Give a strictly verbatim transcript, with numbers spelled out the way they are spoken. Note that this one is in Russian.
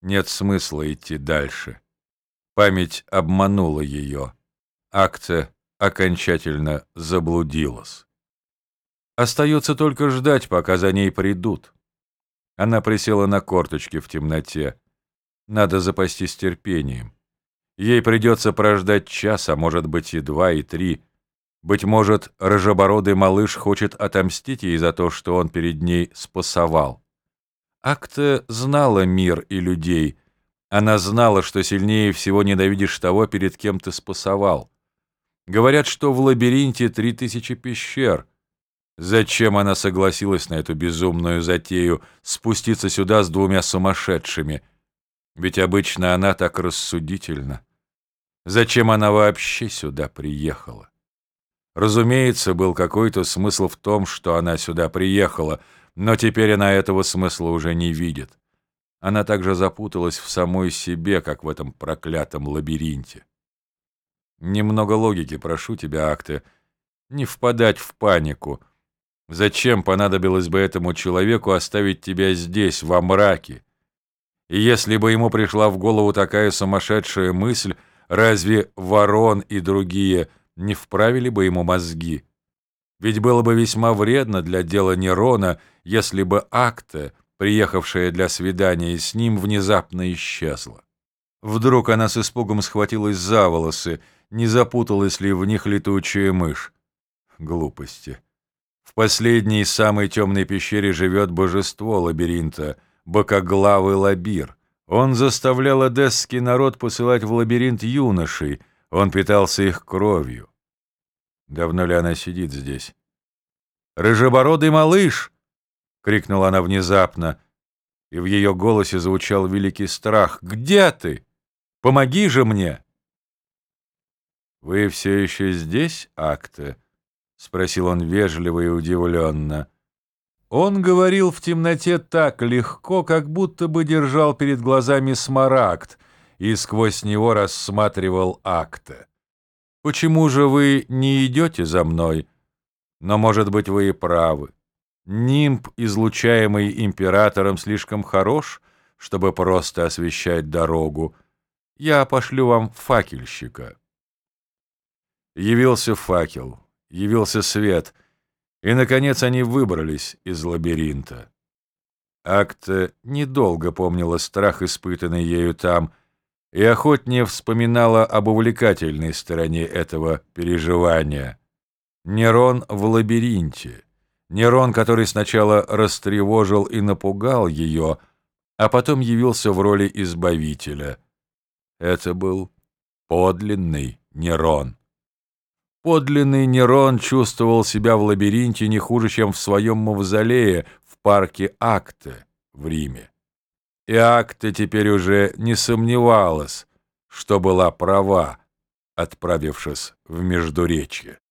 Нет смысла идти дальше. Память обманула ее. Акция окончательно заблудилась. Остается только ждать, пока за ней придут. Она присела на корточки в темноте. Надо запастись терпением. Ей придется прождать час, а может быть и два, и три. Быть может, рыжебородый малыш хочет отомстить ей за то, что он перед ней спасовал. Акта знала мир и людей. Она знала, что сильнее всего ненавидишь того, перед кем ты спасовал. Говорят, что в лабиринте три тысячи пещер. Зачем она согласилась на эту безумную затею спуститься сюда с двумя сумасшедшими? Ведь обычно она так рассудительна. Зачем она вообще сюда приехала? Разумеется, был какой-то смысл в том, что она сюда приехала, но теперь она этого смысла уже не видит. Она также запуталась в самой себе, как в этом проклятом лабиринте. Немного логики, прошу тебя, Акте, не впадать в панику. Зачем понадобилось бы этому человеку оставить тебя здесь, во мраке? И если бы ему пришла в голову такая сумасшедшая мысль, разве Ворон и другие не вправили бы ему мозги? Ведь было бы весьма вредно для дела Нерона, если бы Акта, приехавшая для свидания с ним, внезапно исчезла. Вдруг она с испугом схватилась за волосы, не запуталась ли в них летучая мышь. Глупости. В последней, самой темной пещере живет божество лабиринта, бокоглавый Лабир. Он заставлял эдесский народ посылать в лабиринт юношей, он питался их кровью. Давно ли она сидит здесь? «Рыжебородый малыш!» — крикнула она внезапно, и в ее голосе звучал великий страх. «Где ты? Помоги же мне!» «Вы все еще здесь, Акте?» — спросил он вежливо и удивленно. Он говорил в темноте так легко, как будто бы держал перед глазами смарагд и сквозь него рассматривал Акте. «Почему же вы не идете за мной? Но, может быть, вы и правы. Нимб, излучаемый императором, слишком хорош, чтобы просто освещать дорогу. Я пошлю вам факельщика». Явился факел, явился свет, и, наконец, они выбрались из лабиринта. Акта недолго помнила страх, испытанный ею там, и охотнее вспоминала об увлекательной стороне этого переживания. Нерон в лабиринте. Нерон, который сначала растревожил и напугал ее, а потом явился в роли избавителя. Это был подлинный Нерон. Подлинный Нерон чувствовал себя в лабиринте не хуже, чем в своем мавзолее в парке Акте в Риме. И Акте теперь уже не сомневалась, что была права, отправившись в Междуречье.